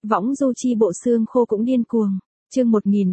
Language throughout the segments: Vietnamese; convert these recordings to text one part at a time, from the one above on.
Võng du chi bộ xương khô cũng điên cuồng. Chương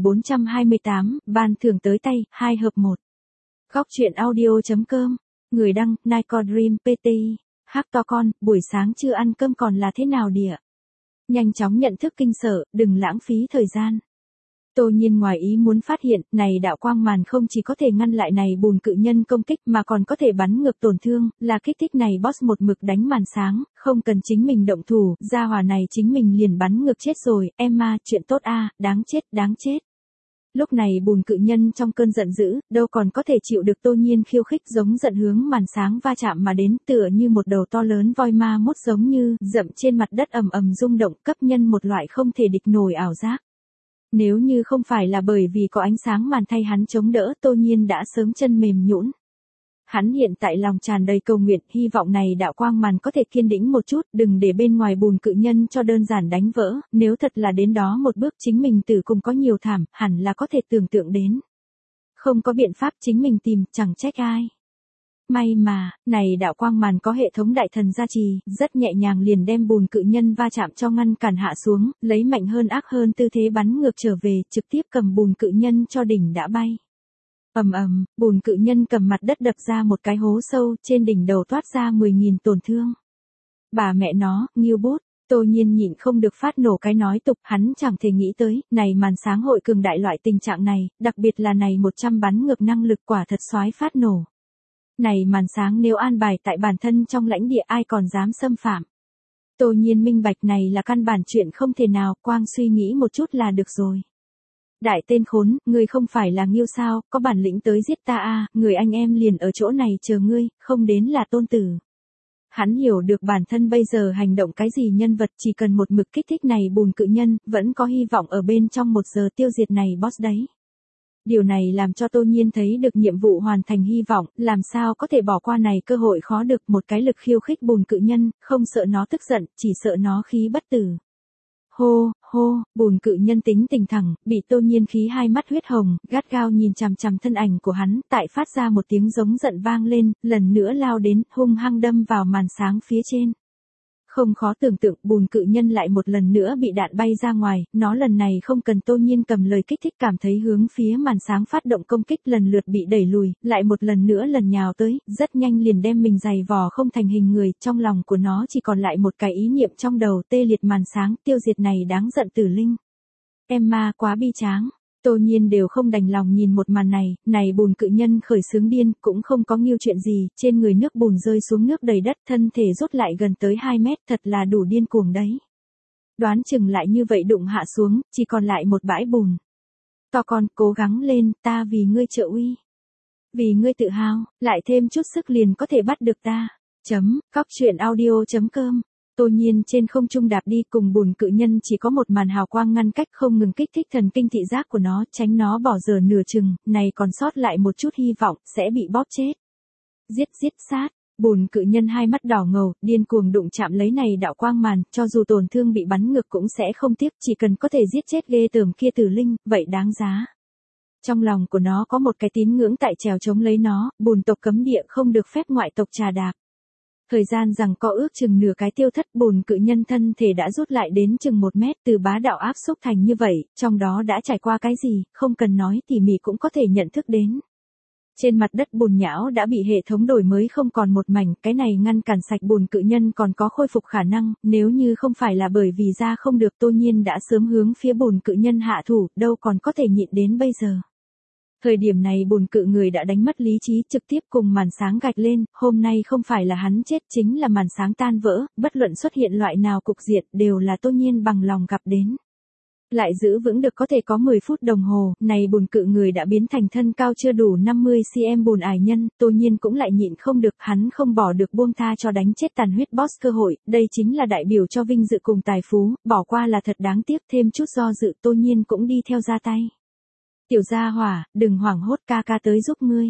1428, ban thưởng tới tay, 2 hợp 1. Góc truyện audio.com. Người đăng, Nico Dream PT. Hắc to con, buổi sáng chưa ăn cơm còn là thế nào địa? Nhanh chóng nhận thức kinh sợ, đừng lãng phí thời gian. Tô Nhiên ngoài ý muốn phát hiện, này đạo quang màn không chỉ có thể ngăn lại này bùn cự nhân công kích mà còn có thể bắn ngược tổn thương, là kích thích này boss một mực đánh màn sáng, không cần chính mình động thủ, gia hỏa này chính mình liền bắn ngược chết rồi, Emma, chuyện tốt a, đáng chết. Lúc này bùn cự nhân trong cơn giận dữ, đâu còn có thể chịu được Tô Nhiên khiêu khích giống giận hướng màn sáng va chạm mà đến, tựa như một đầu to lớn voi ma mút giống như, dậm trên mặt đất ầm ầm rung động, cấp nhân một loại không thể địch nổi ảo giác. Nếu như không phải là bởi vì có ánh sáng màn thay hắn chống đỡ, Tô Nhiên đã sớm chân mềm nhũn. Hắn hiện tại lòng tràn đầy cầu nguyện, hy vọng này đạo quang màn có thể kiên đĩnh một chút, đừng để bên ngoài bùn cự nhân cho đơn giản đánh vỡ, nếu thật là đến đó một bước chính mình tử cùng có nhiều thảm, hẳn là có thể tưởng tượng đến. Không có biện pháp chính mình tìm, chẳng trách ai. May mà, này đạo quang màn có hệ thống đại thần gia trì, rất nhẹ nhàng liền đem bùn cự nhân va chạm cho ngăn cản hạ xuống, lấy mạnh hơn ác hơn tư thế bắn ngược trở về, trực tiếp cầm bùn cự nhân cho đỉnh đã bay. Ầm, bùn cự nhân cầm mặt đất đập ra một cái hố sâu, trên đỉnh đầu toát ra 10.000 tổn thương. Bà mẹ nó, nghiêu bút. Tô Nhiên nhịn không được phát nổ cái nói tục, hắn chẳng thể nghĩ tới, này màn sáng hội cường đại loại tình trạng này, đặc biệt là này 100 bắn ngược năng lực quả thật xoái phát nổ. Này màn sáng nếu an bài tại bản thân trong lãnh địa ai còn dám xâm phạm. Tô Nhiên minh bạch này là căn bản chuyện không thể nào, quang suy nghĩ một chút là được rồi. Đại tên khốn, ngươi không phải là nghiêu sao, có bản lĩnh tới giết ta a, người anh em liền ở chỗ này chờ ngươi, không đến là tôn tử. Hắn hiểu được bản thân bây giờ hành động cái gì nhân vật chỉ cần một mực kích thích này bùn cự nhân, vẫn có hy vọng ở bên trong 1 giờ tiêu diệt này boss đấy. Điều này làm cho Tô Nhiên thấy được nhiệm vụ hoàn thành hy vọng, làm sao có thể bỏ qua này cơ hội khó được, một cái lực khiêu khích bùn cự nhân, không sợ nó tức giận, chỉ sợ nó khí bất tử. Hô, bùn cự nhân tính tình thẳng, bị Tô Nhiên khí hai mắt huyết hồng, gắt gao nhìn chằm chằm thân ảnh của hắn, tại phát ra một tiếng giống giận vang lên, lần nữa lao đến, hung hăng đâm vào màn sáng phía trên. Không khó tưởng tượng, bùn cự nhân lại một lần nữa bị đạn bay ra ngoài, nó lần này không cần Tô Nhiên cầm lời kích thích cảm thấy hướng phía màn sáng phát động công kích lần lượt bị đẩy lùi, lại một lần nữa lần nhào tới, rất nhanh liền đem mình giày vò không thành hình người, trong lòng của nó chỉ còn lại một cái ý niệm trong đầu, tê liệt màn sáng, tiêu diệt này đáng giận tử linh. Emma quá bi tráng. Tô Nhiên đều không đành lòng nhìn một màn này bùn cự nhân khởi sướng điên, cũng không có nghiêu chuyện gì, trên người nước bùn rơi xuống nước đầy đất, thân thể rút lại gần tới 2 mét, thật là đủ điên cuồng đấy. Đoán chừng lại như vậy đụng hạ xuống, chỉ còn lại một bãi bùn. To con, cố gắng lên, ta vì ngươi trợ uy. Vì ngươi tự hào, lại thêm chút sức liền có thể bắt được ta. Góc truyện audio.com. Tô Nhiên trên không trung đạp đi cùng bùn cự nhân chỉ có một màn hào quang ngăn cách không ngừng kích thích thần kinh thị giác của nó, tránh nó bỏ dở nửa chừng, này còn sót lại một chút hy vọng, sẽ bị bóp chết. Giết sát, bùn cự nhân hai mắt đỏ ngầu, điên cuồng đụng chạm lấy này đạo quang màn, cho dù tổn thương bị bắn ngược cũng sẽ không tiếc, chỉ cần có thể giết chết ghê tởm kia tử linh, vậy đáng giá. Trong lòng của nó có một cái tín ngưỡng tại trèo chống lấy nó, bùn tộc cấm địa không được phép ngoại tộc trà đạp. Thời gian rằng có ước chừng nửa cái tiêu thất, bùn cự nhân thân thể đã rút lại đến chừng 1 mét, từ bá đạo áp xúc thành như vậy, trong đó đã trải qua cái gì, không cần nói tỉ mỉ cũng có thể nhận thức đến. Trên mặt đất bùn nhão đã bị hệ thống đổi mới không còn một mảnh, cái này ngăn cản sạch bùn cự nhân còn có khôi phục khả năng, nếu như không phải là bởi vì ra không được Tô Nhiên đã sớm hướng phía bùn cự nhân hạ thủ, đâu còn có thể nhịn đến bây giờ. Thời điểm này bùn cự người đã đánh mất lý trí, trực tiếp cùng màn sáng gạch lên, hôm nay không phải là hắn chết chính là màn sáng tan vỡ, bất luận xuất hiện loại nào cục diện đều là Tô Nhiên bằng lòng gặp đến. Lại giữ vững được có thể có 10 phút đồng hồ, này bùn cự người đã biến thành thân cao chưa đủ 50 cm bùn ải nhân, Tô Nhiên cũng lại nhịn không được, hắn không bỏ được buông tha cho đánh chết tàn huyết boss cơ hội, đây chính là đại biểu cho vinh dự cùng tài phú, bỏ qua là thật đáng tiếc, thêm chút do dự Tô Nhiên cũng đi theo ra tay. Tiểu gia hỏa, đừng hoảng hốt, ca tới giúp ngươi.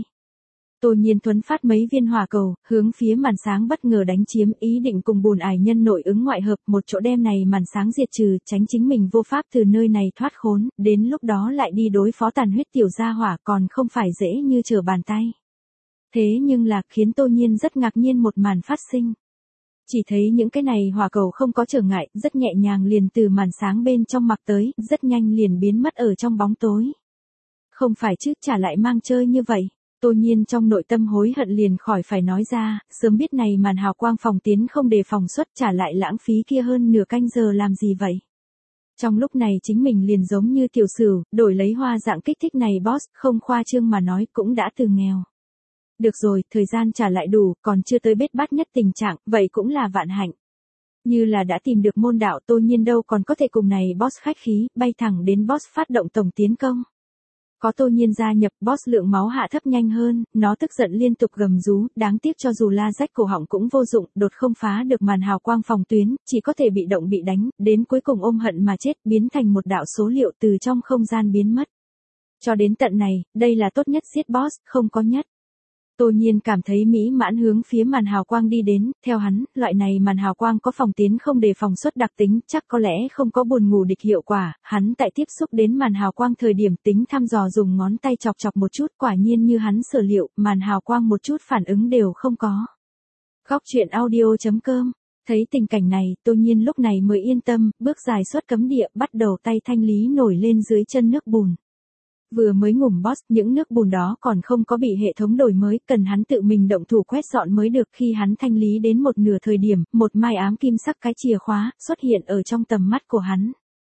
Tô Nhiên thuấn phát mấy viên hỏa cầu, hướng phía màn sáng bất ngờ đánh chiếm, ý định cùng bùn ải nhân nội ứng ngoại hợp, một chỗ đem này màn sáng diệt trừ, tránh chính mình vô pháp từ nơi này thoát khốn, đến lúc đó lại đi đối phó tàn huyết tiểu gia hỏa còn không phải dễ như trở bàn tay. Thế nhưng là khiến Tô Nhiên rất ngạc nhiên một màn phát sinh. Chỉ thấy những cái này hỏa cầu không có trở ngại, rất nhẹ nhàng liền từ màn sáng bên trong mặc tới, rất nhanh liền biến mất ở trong bóng tối. Không phải chứ, chả lại mang chơi như vậy. Tô Nhiên trong nội tâm hối hận liền khỏi phải nói ra, sớm biết này màn hào quang phòng tiến không đề phòng xuất, trả lại lãng phí kia hơn nửa canh giờ làm gì vậy. Trong lúc này chính mình liền giống như tiểu sử, đổi lấy hoa dạng kích thích này boss, không khoa trương mà nói cũng đã từ nghèo. Được rồi, thời gian trả lại đủ, còn chưa tới bết bát nhất tình trạng, vậy cũng là vạn hạnh. Như là đã tìm được môn đạo, Tô Nhiên đâu còn có thể cùng này boss khách khí, bay thẳng đến boss phát động tổng tiến công. Có Tô Nhiên gia nhập, boss lượng máu hạ thấp nhanh hơn, nó tức giận liên tục gầm rú, đáng tiếc cho dù la rách cổ họng cũng vô dụng, đột không phá được màn hào quang phòng tuyến, chỉ có thể bị động bị đánh, đến cuối cùng ôm hận mà chết, biến thành một đạo số liệu từ trong không gian biến mất. Cho đến tận này, đây là tốt nhất giết boss, không có nhất. Tô Nhiên cảm thấy mỹ mãn hướng phía màn hào quang đi đến, theo hắn, loại này màn hào quang có phòng tiến không đề phòng suất đặc tính, chắc có lẽ không có buồn ngủ địch hiệu quả, hắn tại tiếp xúc đến màn hào quang thời điểm tính thăm dò dùng ngón tay chọc chọc một chút, quả nhiên như hắn sở liệu, màn hào quang một chút phản ứng đều không có. Góc truyện audio.com. Thấy tình cảnh này, Tô Nhiên lúc này mới yên tâm, bước dài xuất cấm địa, bắt đầu tay thanh lý nổi lên dưới chân nước bùn. Vừa mới ngủm boss, những nước bùn đó còn không có bị hệ thống đổi mới, cần hắn tự mình động thủ quét dọn mới được. Khi hắn thanh lý đến một nửa thời điểm, một mai ám kim sắc cái chìa khóa, xuất hiện ở trong tầm mắt của hắn.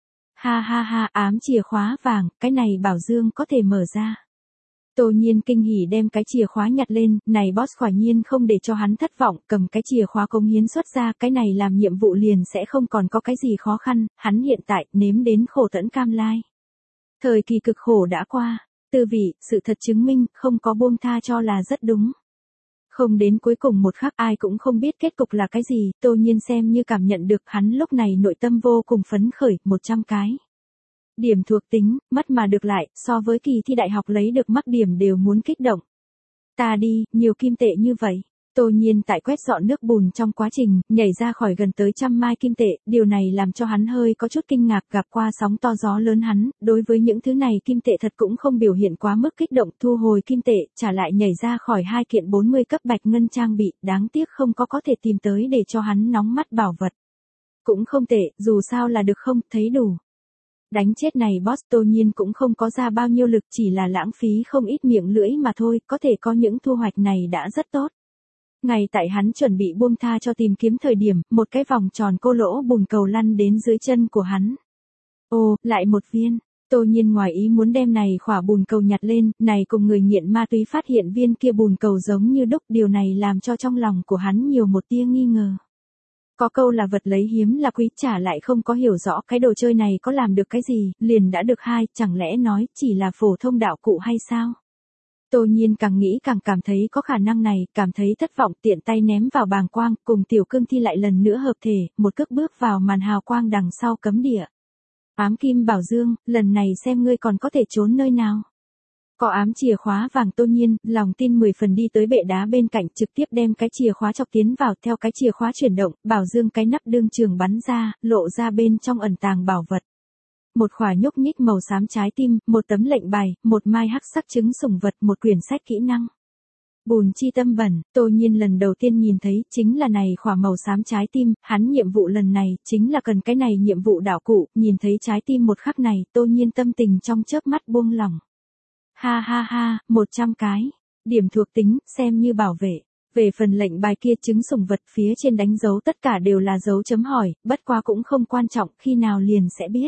Ha ha ha, ám chìa khóa vàng, cái này bảo dương có thể mở ra. Tô Nhiên kinh hỉ đem cái chìa khóa nhặt lên, này boss quả nhiên không để cho hắn thất vọng, cầm cái chìa khóa cống hiến xuất ra, cái này làm nhiệm vụ liền sẽ không còn có cái gì khó khăn, hắn hiện tại nếm đến khổ tẫn cam lai. Thời kỳ cực khổ đã qua, tư vị, sự thật chứng minh, không có buông tha cho là rất đúng. Không đến cuối cùng một khắc ai cũng không biết kết cục là cái gì, Tô Nhiên xem như cảm nhận được hắn lúc này nội tâm vô cùng phấn khởi, 100 cái. Điểm thuộc tính, mất mà được lại, so với kỳ thi đại học lấy được mắc điểm đều muốn kích động. Ta đi, nhiều kim tệ như vậy. Tô Nhiên tại quét dọn nước bùn trong quá trình, nhảy ra khỏi gần tới 100 mai kim tệ, điều này làm cho hắn hơi có chút kinh ngạc, gặp qua sóng to gió lớn hắn, đối với những thứ này kim tệ thật cũng không biểu hiện quá mức kích động, thu hồi kim tệ, trả lại nhảy ra khỏi 2 kiện 40 cấp bạch ngân trang bị, đáng tiếc không có thể tìm tới để cho hắn nóng mắt bảo vật. Cũng không tệ, dù sao là được không, thấy đủ. Đánh chết này boss, Tô Nhiên cũng không có ra bao nhiêu lực, chỉ là lãng phí không ít miệng lưỡi mà thôi, có thể có những thu hoạch này đã rất tốt. Ngay tại hắn chuẩn bị buông tha cho tìm kiếm thời điểm, một cái vòng tròn cô lỗ bùn cầu lăn đến dưới chân của hắn. Ồ, lại một viên. Tô Nhiên ngoài ý muốn đem này khỏa bùn cầu nhặt lên, này cùng người nghiện ma túy phát hiện viên kia bùn cầu giống như đúc, điều này làm cho trong lòng của hắn nhiều một tia nghi ngờ. Có câu là vật lấy hiếm là quý, trả lại không có hiểu rõ cái đồ chơi này có làm được cái gì, liền đã được hai, chẳng lẽ nói chỉ là phổ thông đạo cụ hay sao? Tô Nhiên càng nghĩ càng cảm thấy có khả năng này, cảm thấy thất vọng, tiện tay ném vào bàng quang, cùng tiểu cương thi lại lần nữa hợp thể, một cước bước vào màn hào quang đằng sau cấm địa. Ám kim bảo dương, lần này xem ngươi còn có thể trốn nơi nào. Có ám chìa khóa vàng, Tô Nhiên, lòng tin 10 phần đi tới bệ đá bên cạnh, trực tiếp đem cái chìa khóa chọc tiến vào, theo cái chìa khóa chuyển động, bảo dương cái nắp đương trường bắn ra, lộ ra bên trong ẩn tàng bảo vật. Một khỏa nhúc nhích màu xám trái tim, một tấm lệnh bài, một mai hắc sắc trứng sủng vật, một quyển sách kỹ năng. Bùn chi tâm bẩn, Tô Nhiên lần đầu tiên nhìn thấy, chính là này khỏa màu xám trái tim, hắn nhiệm vụ lần này, chính là cần cái này nhiệm vụ đạo cụ, nhìn thấy trái tim một khắc này, Tô Nhiên tâm tình trong chớp mắt buông lỏng. Ha ha ha, 100 cái. Điểm thuộc tính, xem như bảo vệ. Về phần lệnh bài kia trứng sủng vật phía trên đánh dấu tất cả đều là dấu chấm hỏi, bất quá cũng không quan trọng, khi nào liền sẽ biết.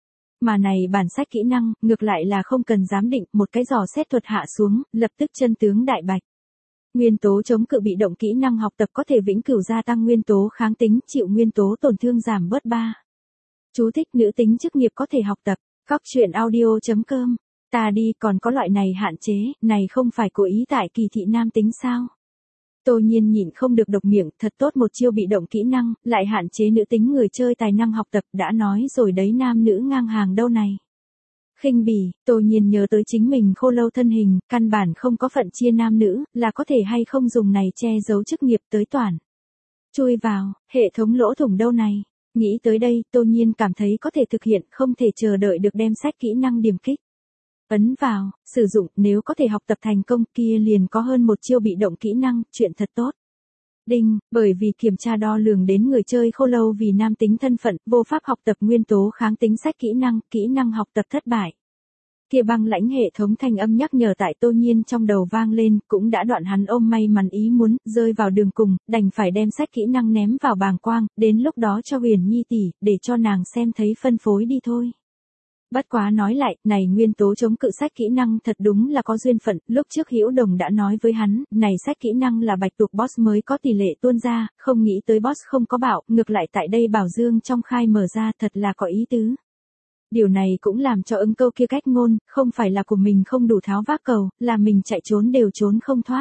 Mà này bản sách kỹ năng, ngược lại là không cần giám định, một cái dò xét thuật hạ xuống, lập tức chân tướng đại bạch. Nguyên tố chống cự bị động kỹ năng học tập có thể vĩnh cửu gia tăng nguyên tố kháng tính, chịu nguyên tố tổn thương giảm bớt 3. Chú thích nữ tính chức nghiệp có thể học tập. Góc truyện audio.com. Ta đi, còn có loại này hạn chế, này không phải cố ý tại kỳ thị nam tính sao? Tô Nhiên nhịn không được độc miệng, thật tốt một chiêu bị động kỹ năng, lại hạn chế nữ tính người chơi tài năng học tập, đã nói rồi đấy, nam nữ ngang hàng đâu này. Khinh bỉ, Tô Nhiên nhớ tới chính mình khô lâu thân hình, căn bản không có phận chia nam nữ, là có thể hay không dùng này che giấu chức nghiệp tới toàn. Chui vào, hệ thống lỗ thủng đâu này. Nghĩ tới đây, Tô Nhiên cảm thấy có thể thực hiện, không thể chờ đợi được đem sách kỹ năng điểm kích. Ấn vào, sử dụng, nếu có thể học tập thành công kia liền có hơn một chiêu bị động kỹ năng, chuyện thật tốt. Đinh, bởi vì kiểm tra đo lường đến người chơi khô lâu vì nam tính thân phận, vô pháp học tập nguyên tố kháng tính sách kỹ năng học tập thất bại. Kia băng lãnh hệ thống thanh âm nhắc nhở tại Tô Nhiên trong đầu vang lên, cũng đã đoạn hắn ôm may mắn ý muốn, rơi vào đường cùng, đành phải đem sách kỹ năng ném vào bàng quang, đến lúc đó cho Huyền Nhi tỷ, để cho nàng xem thấy phân phối đi thôi. Bất quá nói lại, này nguyên tố chống cự sách kỹ năng thật đúng là có duyên phận, lúc trước Hữu Đồng đã nói với hắn, này sách kỹ năng là bạch tuộc boss mới có tỷ lệ tuôn ra, không nghĩ tới boss không có bảo, ngược lại tại đây bảo dương trong khai mở ra thật là có ý tứ. Điều này cũng làm cho ứng câu kia cách ngôn, không phải là của mình không đủ tháo vác cầu, là mình chạy trốn đều trốn không thoát.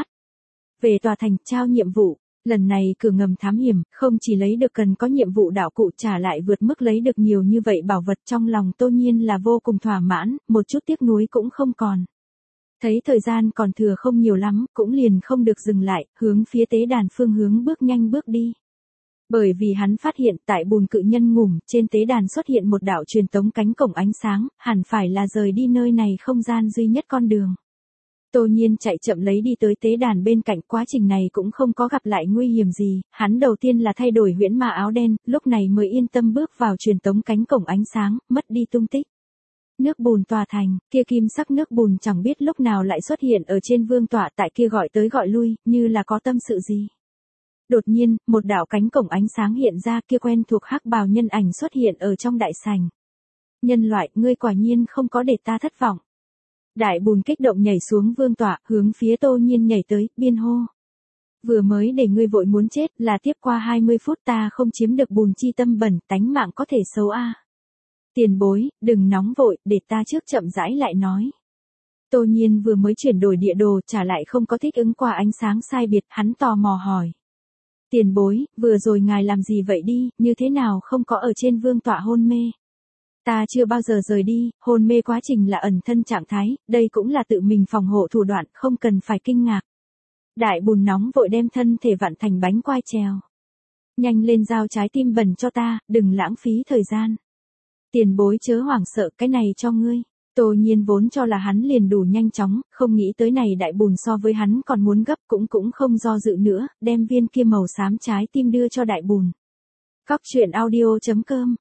Về tòa thành, trao nhiệm vụ. Lần này cửa ngầm thám hiểm, không chỉ lấy được cần có nhiệm vụ đạo cụ trả lại vượt mức lấy được nhiều như vậy bảo vật trong lòng Tô Nhiên là vô cùng thỏa mãn, một chút tiếc nuối cũng không còn. Thấy thời gian còn thừa không nhiều lắm, cũng liền không được dừng lại, hướng phía tế đàn phương hướng bước nhanh bước đi. Bởi vì hắn phát hiện tại bùn cự nhân ngủm, trên tế đàn xuất hiện một đạo truyền tống cánh cổng ánh sáng, hẳn phải là rời đi nơi này không gian duy nhất con đường. Tô Nhiên chạy chậm lấy đi tới tế đàn bên cạnh, quá trình này cũng không có gặp lại nguy hiểm gì, hắn đầu tiên là thay đổi huyễn ma áo đen, lúc này mới yên tâm bước vào truyền tống cánh cổng ánh sáng, mất đi tung tích. Nước bùn tòa thành, kia kim sắc nước bùn chẳng biết lúc nào lại xuất hiện ở trên vương tọa tại kia gọi tới gọi lui, như là có tâm sự gì. Đột nhiên, một đạo cánh cổng ánh sáng hiện ra, kia quen thuộc hắc bào nhân ảnh xuất hiện ở trong đại sảnh. Nhân loại, ngươi quả nhiên không có để ta thất vọng. Đại bùn kích động nhảy xuống vương tọa, hướng phía Tô Nhiên nhảy tới, biên hô. Vừa mới để ngươi vội muốn chết, là tiếp qua 20 phút ta không chiếm được bùn chi tâm bẩn, tánh mạng có thể xấu a. Tiền bối, đừng nóng vội, để ta trước chậm rãi lại nói. Tô Nhiên vừa mới chuyển đổi địa đồ, trả lại không có thích ứng qua ánh sáng sai biệt, hắn tò mò hỏi. Tiền bối, vừa rồi ngài làm gì vậy đi, như thế nào không có ở trên vương tọa hôn mê? Ta chưa bao giờ rời đi, hôn mê quá trình là ẩn thân trạng thái, đây cũng là tự mình phòng hộ thủ đoạn, không cần phải kinh ngạc. Đại bùn nóng vội đem thân thể vặn thành bánh quai trèo. Nhanh lên giao trái tim bẩn cho ta, đừng lãng phí thời gian. Tiền bối chớ hoảng sợ, cái này cho ngươi. Tô Nhiên vốn cho là hắn liền đủ nhanh chóng, không nghĩ tới này đại bùn so với hắn còn muốn gấp, cũng không do dự nữa, đem viên kia màu xám trái tim đưa cho đại bùn. Góc truyện audio.com.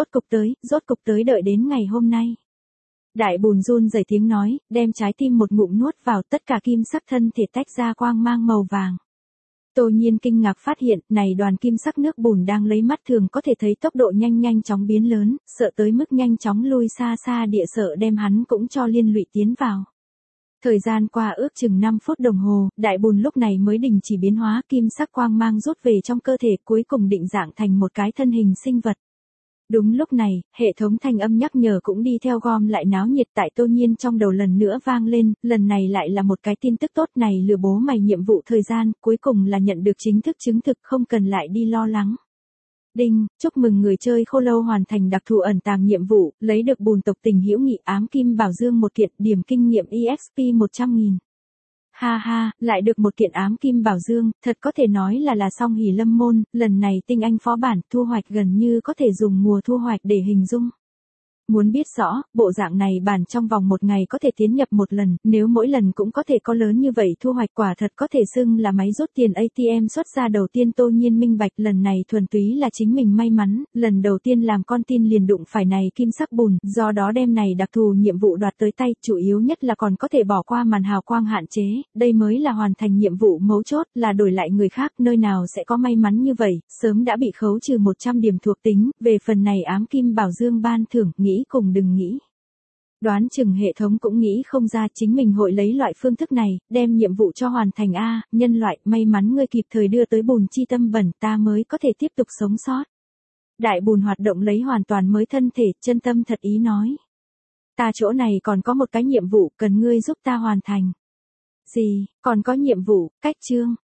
Rốt cục tới đợi đến ngày hôm nay. Đại bùn run rẩy tiếng nói, đem trái tim một ngụm nuốt vào, tất cả kim sắc thân thể tách ra quang mang màu vàng. Tô Nhiên kinh ngạc phát hiện, này đoàn kim sắc nước bùn đang lấy mắt thường có thể thấy tốc độ nhanh chóng biến lớn, sợ tới mức nhanh chóng lui xa địa sợ đem hắn cũng cho liên lụy tiến vào. Thời gian qua ước chừng 5 phút đồng hồ, đại bùn lúc này mới đình chỉ biến hóa, kim sắc quang mang rút về trong cơ thể, cuối cùng định dạng thành một cái thân hình sinh vật. Đúng lúc này, hệ thống thanh âm nhắc nhở cũng đi theo gom lại náo nhiệt tại Tô Nhiên trong đầu lần nữa vang lên, lần này lại là một cái tin tức tốt này, lừa bố mày nhiệm vụ thời gian, cuối cùng là nhận được chính thức chứng thực, không cần lại đi lo lắng. Đinh, chúc mừng người chơi khô lâu hoàn thành đặc thù ẩn tàng nhiệm vụ, lấy được bùn tộc tình hữu nghị ám kim bảo dương một kiện, điểm kinh nghiệm EXP 100.000. Ha ha, lại được một kiện ám kim bảo dương, thật có thể nói là song hỷ lâm môn, lần này tinh anh phó bản thu hoạch gần như có thể dùng mùa thu hoạch để hình dung. Muốn biết rõ, bộ dạng này bản trong vòng một ngày có thể tiến nhập một lần, nếu mỗi lần cũng có thể có lớn như vậy thu hoạch quả thật có thể xưng là máy rút tiền ATM xuất ra đầu tiên. Tô Nhiên minh bạch lần này thuần túy là chính mình may mắn, lần đầu tiên làm con tin liền đụng phải này kim sắc bùn, do đó đem này đặc thù nhiệm vụ đoạt tới tay, chủ yếu nhất là còn có thể bỏ qua màn hào quang hạn chế, đây mới là hoàn thành nhiệm vụ mấu chốt, là đổi lại người khác, nơi nào sẽ có may mắn như vậy, sớm đã bị khấu trừ 100 điểm thuộc tính, về phần này ám kim bảo dương ban thưởng, nghĩ cùng đừng nghĩ. Đoán chừng hệ thống cũng nghĩ không ra chính mình hội lấy loại phương thức này, đem nhiệm vụ cho hoàn thành a, nhân loại, may mắn ngươi kịp thời đưa tới bùn chi tâm bẩn, ta mới có thể tiếp tục sống sót. Đại bùn hoạt động lấy hoàn toàn mới thân thể, chân tâm thật ý nói. Ta chỗ này còn có một cái nhiệm vụ, cần ngươi giúp ta hoàn thành. Gì, còn có nhiệm vụ, cách chương,